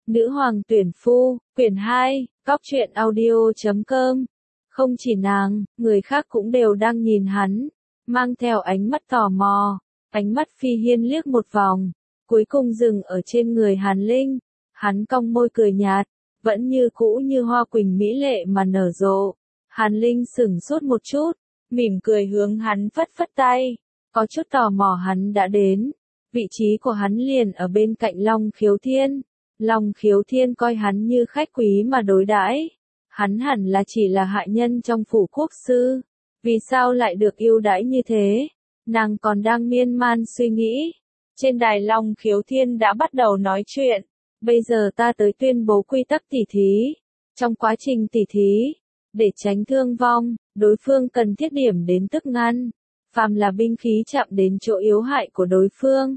Nữ hoàng tuyển phu, quyển 2, Cóc truyện audio.com. Không chỉ nàng, người khác cũng đều đang nhìn hắn, mang theo ánh mắt tò mò. Ánh mắt Phi Hiên liếc một vòng, cuối cùng dừng ở trên người Hàn Linh. Hắn cong môi cười nhạt, vẫn như cũ như hoa quỳnh mỹ lệ mà nở rộ. Hàn Linh sửng sốt một chút, mỉm cười hướng hắn phất phất tay, có chút tò mò hắn đã đến. Vị trí của hắn liền ở bên cạnh Long Khiếu Thiên. Long Khiếu Thiên coi hắn như khách quý mà đối đãi. Hắn hẳn là chỉ là hạ nhân trong phủ quốc sư, vì sao lại được ưu đãi như thế? Nàng còn đang miên man suy nghĩ. Trên đài Long Khiếu Thiên đã bắt đầu nói chuyện. Bây giờ ta tới tuyên bố quy tắc tỉ thí. Trong quá trình tỉ thí, để tránh thương vong, đối phương cần thiết điểm đến tức ngăn. Phàm là binh khí chạm đến chỗ yếu hại của đối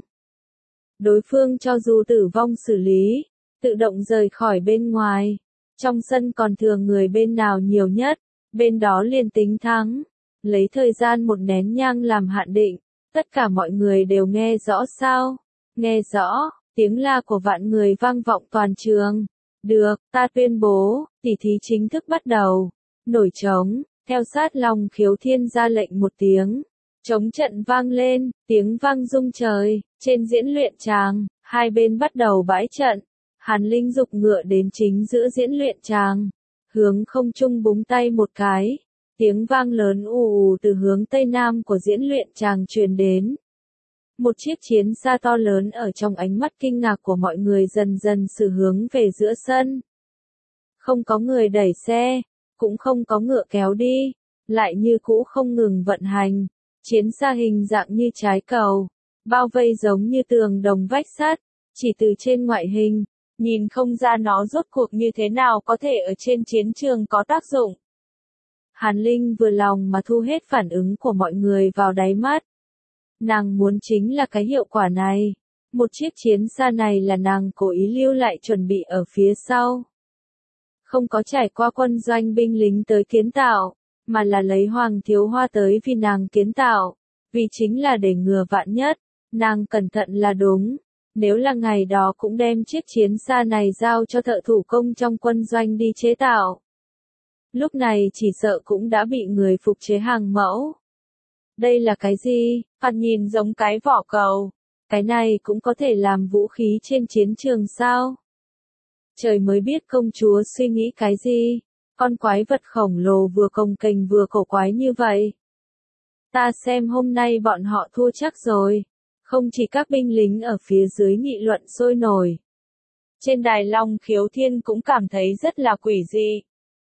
phương cho dù tử vong xử lý, tự động rời khỏi bên ngoài. Trong sân còn thừa người bên nào nhiều nhất, bên đó liền tính thắng. Lấy thời gian một nén nhang làm hạn định, tất cả mọi người đều nghe rõ sao? Nghe rõ, tiếng la của vạn người vang vọng toàn trường. Được, ta tuyên bố, tỉ thí chính thức bắt đầu. Nổi trống, theo sát Long Khiếu Thiên ra lệnh một tiếng. Trống trận vang lên, tiếng vang rung trời. Trên diễn luyện tràng, hai bên bắt đầu bãi trận. Hàn Linh giục ngựa đến chính giữa diễn luyện tràng, hướng không trung búng tay một cái. Tiếng vang lớn ù ù từ hướng tây nam của diễn luyện tràng truyền đến. Một chiếc chiến xa to lớn ở trong ánh mắt kinh ngạc của mọi người dần dần xử hướng về giữa sân. Không có người đẩy xe, cũng không có ngựa kéo đi, lại như cũ không ngừng vận hành. Chiến xa hình dạng như trái cầu, bao vây giống như tường đồng vách sắt, chỉ từ trên ngoại hình, nhìn không ra nó rốt cuộc như thế nào có thể ở trên chiến trường có tác dụng. Hàn Linh vừa lòng mà thu hết phản ứng của mọi người vào đáy mắt. Nàng muốn chính là cái hiệu quả này. Một chiếc chiến xa này là nàng cố ý lưu lại chuẩn bị ở phía sau. Không có trải qua quân doanh binh lính tới kiến tạo, mà là lấy Hoàng Thiếu Hoa tới vì nàng kiến tạo. Vì chính là để ngừa vạn nhất, nàng cẩn thận là đúng. Nếu là ngày đó cũng đem chiếc chiến xa này giao cho thợ thủ công trong quân doanh đi chế tạo. Lúc này chỉ sợ cũng đã bị người phục chế hàng mẫu. Đây là cái gì? Thoạt nhìn giống cái vỏ cầu. Cái này cũng có thể làm vũ khí trên chiến trường sao? Trời mới biết công chúa suy nghĩ cái gì? Con quái vật khổng lồ vừa cồng kềnh vừa cổ quái như vậy. Ta xem hôm nay bọn họ thua chắc rồi. Không chỉ các binh lính ở phía dưới nghị luận sôi nổi. Trên đài Long Khiếu Thiên cũng cảm thấy rất là quỷ dị.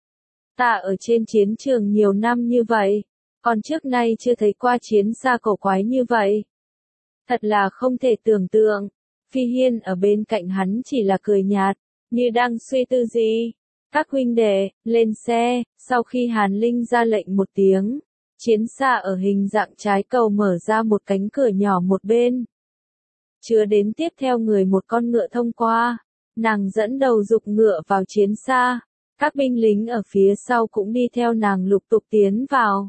Ta ở trên chiến trường nhiều năm như vậy, còn trước nay chưa thấy qua chiến xa cổ quái như vậy. Thật là không thể tưởng tượng. Phi Hiên ở bên cạnh hắn chỉ là cười nhạt, như đang suy tư gì. Các huynh đệ, lên xe. Sau khi Hàn Linh ra lệnh một tiếng, chiến xa ở hình dạng trái cầu mở ra một cánh cửa nhỏ một bên. Chứa đến tiếp theo người một con ngựa thông qua. Nàng dẫn đầu giục ngựa vào chiến xa. Các binh lính ở phía sau cũng đi theo nàng lục tục tiến vào.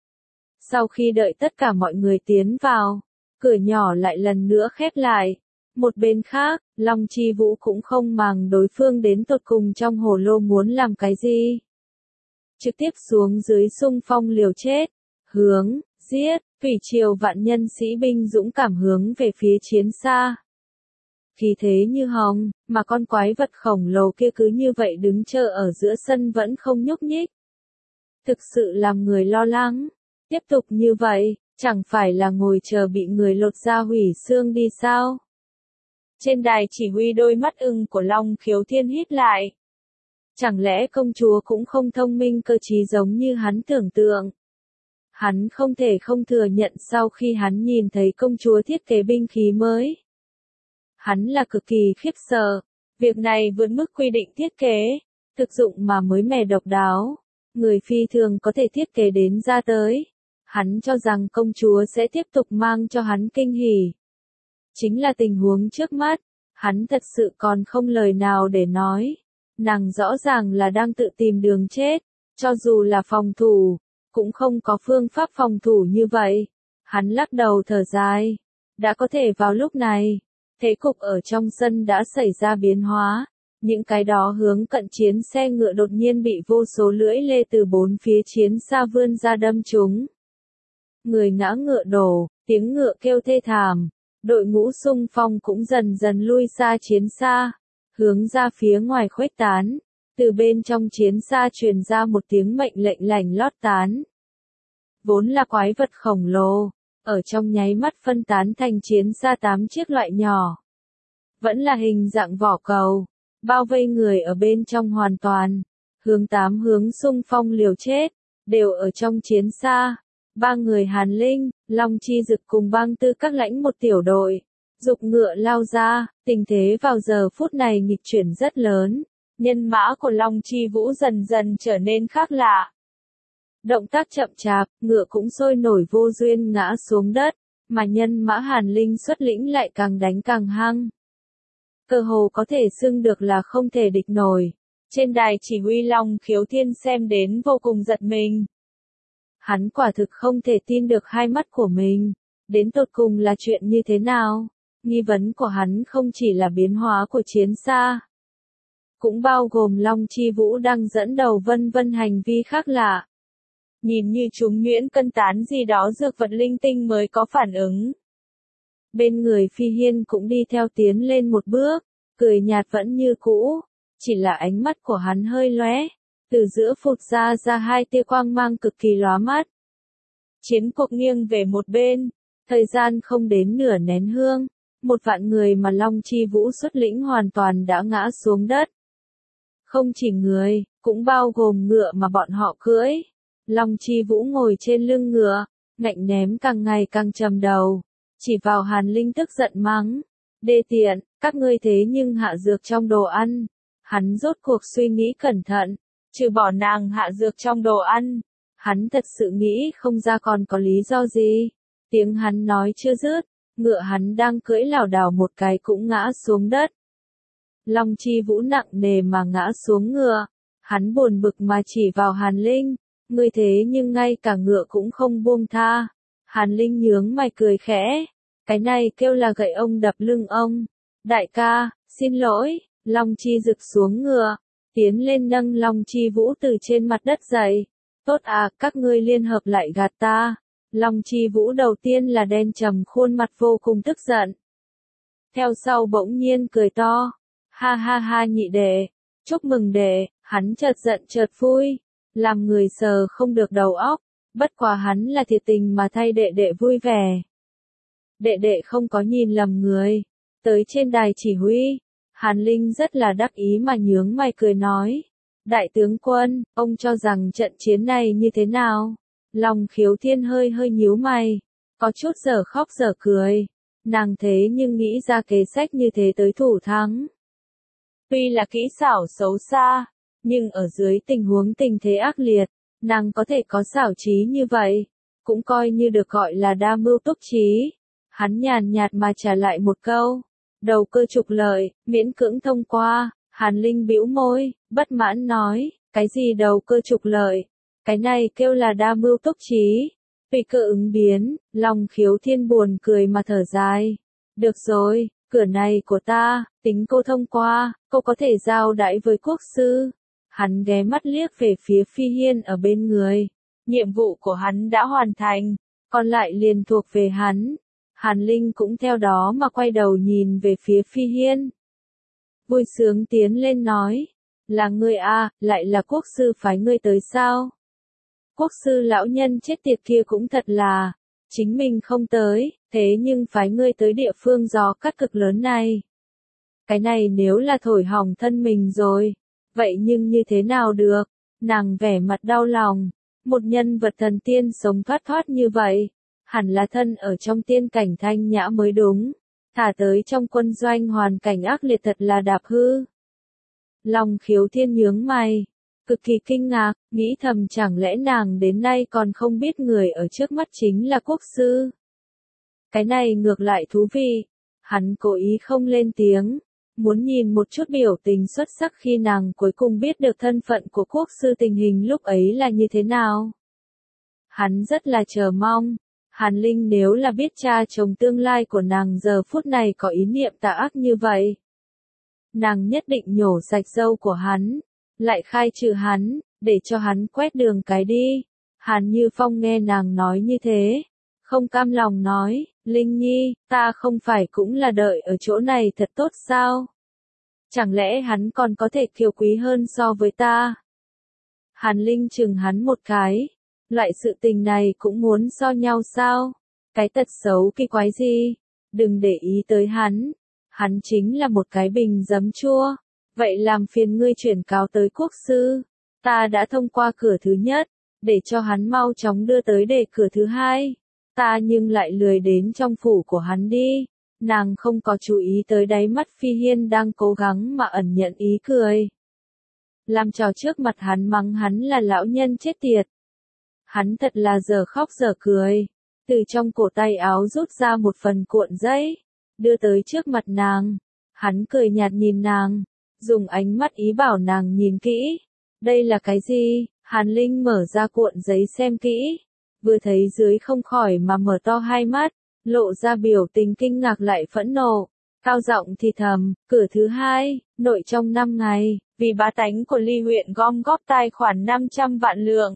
Sau khi đợi tất cả mọi người tiến vào, cửa nhỏ lại lần nữa khép lại. Một bên khác, Long Chi Vũ cũng không màng đối phương đến tột cùng trong hồ lô muốn làm cái gì. Trực tiếp xuống dưới xung phong liều chết, hướng, giết, thủy triều vạn nhân sĩ binh dũng cảm hướng về phía chiến xa. Khí thế như hồng, mà con quái vật khổng lồ kia cứ như vậy đứng chờ ở giữa sân vẫn không nhúc nhích. Thực sự làm người lo lắng. Tiếp tục như vậy, chẳng phải là ngồi chờ bị người lột da hủy xương đi sao? Trên đài chỉ huy đôi mắt ưng của Long Khiếu Thiên híp lại. Chẳng lẽ công chúa cũng không thông minh cơ trí giống như hắn tưởng tượng? Hắn không thể không thừa nhận sau khi hắn nhìn thấy công chúa thiết kế binh khí mới. Hắn là cực kỳ khiếp sợ. Việc này vượt mức quy định thiết kế, thực dụng mà mới mẻ độc đáo. Người phi thường có thể thiết kế đến ra tới. Hắn cho rằng công chúa sẽ tiếp tục mang cho hắn kinh hỉ. Chính là tình huống trước mắt, hắn thật sự còn không lời nào để nói. Nàng rõ ràng là đang tự tìm đường chết, cho dù là phòng thủ, cũng không có phương pháp phòng thủ như vậy. Hắn lắc đầu thở dài. Đã có thể vào lúc này, thế cục ở trong sân đã xảy ra biến hóa. Những cái đó hướng cận chiến xe ngựa đột nhiên bị vô số lưỡi lê từ bốn phía chiến xa vươn ra đâm chúng. Người ngã ngựa đổ, tiếng ngựa kêu thê thảm, đội ngũ xung phong cũng dần dần lui xa chiến xa, hướng ra phía ngoài khuếch tán, từ bên trong chiến xa truyền ra một tiếng mệnh lệnh lành lót tán. Vốn là quái vật khổng lồ, ở trong nháy mắt phân tán thành chiến xa 8 chiếc loại nhỏ. Vẫn là hình dạng vỏ cầu, bao vây người ở bên trong hoàn toàn, hướng 8 hướng xung phong liều chết, đều ở trong chiến xa. 3 người Hàn Linh, Long Chi Dực cùng Bang Tư các lãnh một tiểu đội, dục ngựa lao ra, tình thế vào giờ phút này nghịch chuyển rất lớn, nhân mã của Long Chi Vũ dần dần trở nên khác lạ. Động tác chậm chạp, ngựa cũng sôi nổi vô duyên ngã xuống đất, mà nhân mã Hàn Linh xuất lĩnh lại càng đánh càng hăng. Cơ hồ có thể xưng được là không thể địch nổi. Trên đài chỉ huy Long Khiếu Thiên xem đến vô cùng giật mình. Hắn quả thực không thể tin được hai mắt của mình. Đến tột cùng là chuyện như thế nào? Nghi vấn của hắn không chỉ là biến hóa của chiến xa, cũng bao gồm Long Chi Vũ đang dẫn đầu vân vân hành vi khác lạ. Nhìn như chúng nhuyễn cân tán gì đó dược vật linh tinh mới có phản ứng. Bên người Phi Hiên cũng đi theo tiến lên một bước, cười nhạt vẫn như cũ, chỉ là ánh mắt của hắn hơi lóe, từ giữa phụt ra hai tia quang mang cực kỳ lóa mắt. Chiến cuộc nghiêng về một bên, thời gian không đến nửa nén hương, 1.000 người mà Long Chi Vũ xuất lĩnh hoàn toàn đã ngã xuống đất. Không chỉ người, cũng bao gồm ngựa mà bọn họ cưỡi. Long Chi Vũ ngồi trên lưng ngựa, ngạnh ném càng ngày càng trầm đầu, chỉ vào Hàn Linh tức giận mắng. Đê tiện, các ngươi thế nhưng hạ dược trong đồ ăn. Hắn rốt cuộc suy nghĩ cẩn thận, trừ bỏ nàng hạ dược trong đồ ăn. Hắn thật sự nghĩ không ra còn có lý do gì. Tiếng hắn nói chưa dứt, ngựa hắn đang cưỡi lảo đảo một cái cũng ngã xuống đất. Long Chi Vũ nặng nề mà ngã xuống ngựa, hắn buồn bực mà chỉ vào Hàn Linh, ngươi thế nhưng ngay cả ngựa cũng không buông tha. Hàn Linh nhướng mày cười khẽ, cái này kêu là gậy ông đập lưng ông. Đại ca, xin lỗi. Long Chi Dực xuống ngựa, tiến lên nâng Long Chi Vũ từ trên mặt đất dậy. Tốt à, các ngươi liên hợp lại gạt ta. Long Chi Vũ đầu tiên là đen trầm khuôn mặt vô cùng tức giận. Theo sau bỗng nhiên cười to. Ha ha ha nhị đệ, chúc mừng đệ. Hắn chợt giận chợt vui, làm người sờ không được đầu óc. Bất quá hắn là thiệt tình mà thay đệ đệ vui vẻ. Đệ đệ không có nhìn lầm người. Tới trên đài chỉ huy, Hàn Linh rất là đắc ý mà nhướng mày cười nói. Đại tướng quân, ông cho rằng trận chiến này như thế nào? Long Khiếu Thiên hơi nhíu mày, có chút giờ khóc giờ cười. Nàng thế nhưng nghĩ ra kế sách như thế tới thủ thắng. Tuy là kỹ xảo xấu xa, nhưng ở dưới tình huống tình thế ác liệt, nàng có thể có xảo trí như vậy, cũng coi như được gọi là đa mưu túc trí. Hắn nhàn nhạt mà trả lại một câu, đầu cơ trục lợi, miễn cưỡng thông qua. Hàn Linh bĩu môi, bất mãn nói, cái gì đầu cơ trục lợi, cái này kêu là đa mưu túc trí. Tùy cơ ứng biến, Long Khiếu Thiên buồn cười mà thở dài. Được rồi, cửa này của ta, tính cô thông qua, cô có thể giao đãi với quốc sư. Hắn ghé mắt liếc về phía Phi Hiên ở bên người. Nhiệm vụ của hắn đã hoàn thành, còn lại liền thuộc về hắn. Hàn Linh cũng theo đó mà quay đầu nhìn về phía Phi Hiên. Vui sướng tiến lên nói, là ngươi à, lại là quốc sư phái ngươi tới sao? Quốc sư lão nhân chết tiệt kia cũng thật là, chính mình không tới, thế nhưng phái ngươi tới địa phương gió cắt cực lớn này. Cái này nếu là thổi hỏng thân mình rồi, vậy nhưng như thế nào được? Nàng vẻ mặt đau lòng, một nhân vật thần tiên sống thoát như vậy, hẳn là thân ở trong tiên cảnh thanh nhã mới đúng. Thả tới trong quân doanh hoàn cảnh ác liệt thật là đạp hư. Long Khiếu Thiên nhướng mày, cực kỳ kinh ngạc, nghĩ thầm chẳng lẽ nàng đến nay còn không biết người ở trước mắt chính là quốc sư. Cái này ngược lại thú vị, hắn cố ý không lên tiếng, muốn nhìn một chút biểu tình xuất sắc khi nàng cuối cùng biết được thân phận của quốc sư tình hình lúc ấy là như thế nào. Hắn rất là chờ mong. Hàn Linh nếu là biết cha chồng tương lai của nàng giờ phút này có ý niệm tà ác như vậy, nàng nhất định nhổ sạch râu của hắn, lại khai trừ hắn, để cho hắn quét đường cái đi. Hàn Như Phong nghe nàng nói như thế, không cam lòng nói, Linh Nhi, ta không phải cũng là đợi ở chỗ này thật tốt sao? Chẳng lẽ hắn còn có thể kiêu quý hơn so với ta? Hàn Linh chừng hắn một cái, loại sự tình này cũng muốn so nhau sao? Cái tật xấu kỳ quái gì? Đừng để ý tới hắn chính là một cái bình giấm chua. Vậy làm phiền ngươi chuyển cáo tới quốc sư, ta đã thông qua cửa thứ nhất, để cho hắn mau chóng đưa tới để cửa thứ hai. Ta nhưng lại lười đến trong phủ của hắn đi. Nàng không có chú ý tới đáy mắt Phi Hiên đang cố gắng mà ẩn nhận ý cười. Làm trò trước mặt hắn mắng hắn là lão nhân chết tiệt. Hắn thật là giờ khóc giờ cười. Từ trong cổ tay áo rút ra một phần cuộn giấy, đưa tới trước mặt nàng. Hắn cười nhạt nhìn nàng, dùng ánh mắt ý bảo nàng nhìn kỹ. Đây là cái gì? Hàn Linh mở ra cuộn giấy xem kỹ. Vừa thấy dưới không khỏi mà mở to hai mắt, lộ ra biểu tình kinh ngạc lại phẫn nộ. Cao giọng thì thầm, cửa thứ hai, nội trong 5 ngày, vì bá tánh của Ly huyện gom góp tài khoản 500 vạn lượng.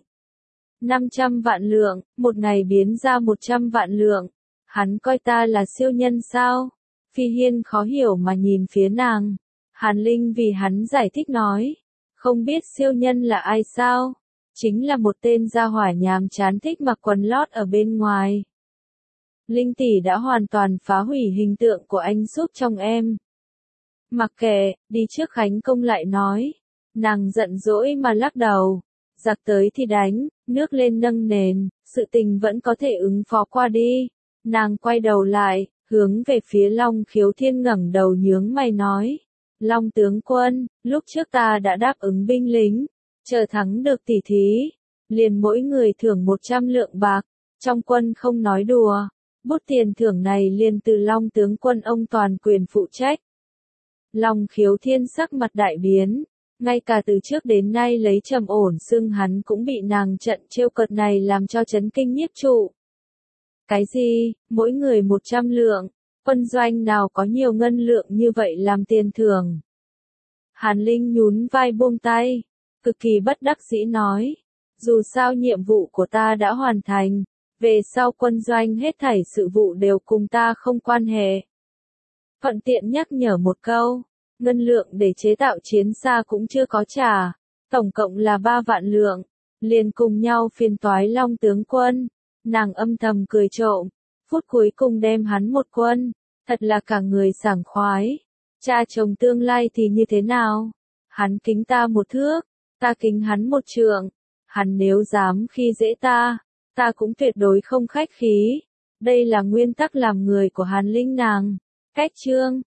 500 vạn lượng, một ngày biến ra 100 vạn lượng. Hắn coi ta là siêu nhân sao? Phi Hiên khó hiểu mà nhìn phía nàng. Hàn Linh vì hắn giải thích nói, không biết siêu nhân là ai sao? Chính là một tên gia hỏa nhàm chán thích mặc quần lót ở bên ngoài. Linh tỷ đã hoàn toàn phá hủy hình tượng của anh giúp trong em. Mặc kệ, đi trước khánh công lại nói. Nàng giận dỗi mà lắc đầu. Giặc tới thì đánh, nước lên nâng nền, sự tình vẫn có thể ứng phó qua đi. Nàng quay đầu lại, hướng về phía Long Khiếu Thiên ngẩng đầu nhướng mày nói. Long tướng quân, lúc trước ta đã đáp ứng binh lính, chờ thắng được tỷ thí, liền mỗi người thưởng 100 lượng bạc, trong quân không nói đùa. Bút tiền thưởng này liền từ Long tướng quân ông toàn quyền phụ trách. Long Khiếu Thiên sắc mặt đại biến, ngay cả từ trước đến nay lấy trầm ổn xưng hắn cũng bị nàng trận trêu cợt này làm cho chấn kinh nhiếp trụ. Cái gì, mỗi người 100 lượng, quân doanh nào có nhiều ngân lượng như vậy làm tiền thưởng? Hàn Linh nhún vai buông tay, cực kỳ bất đắc dĩ nói, dù sao nhiệm vụ của ta đã hoàn thành, về sau quân doanh hết thảy sự vụ đều cùng ta không quan hệ. Thuận tiện nhắc nhở một câu, ngân lượng để chế tạo chiến xa cũng chưa có trả, tổng cộng là 3 vạn lượng, liền cùng nhau phiền toái Long tướng quân. Nàng âm thầm cười trộm, phút cuối cùng đem hắn một quân, thật là cả người sảng khoái. Cha chồng tương lai thì như thế nào? Hắn kính ta 1 thước, ta kính hắn 1 trượng. Hắn nếu dám khi dễ ta, ta cũng tuyệt đối không khách khí. Đây là nguyên tắc làm người của Hàn Linh nàng. Cách chương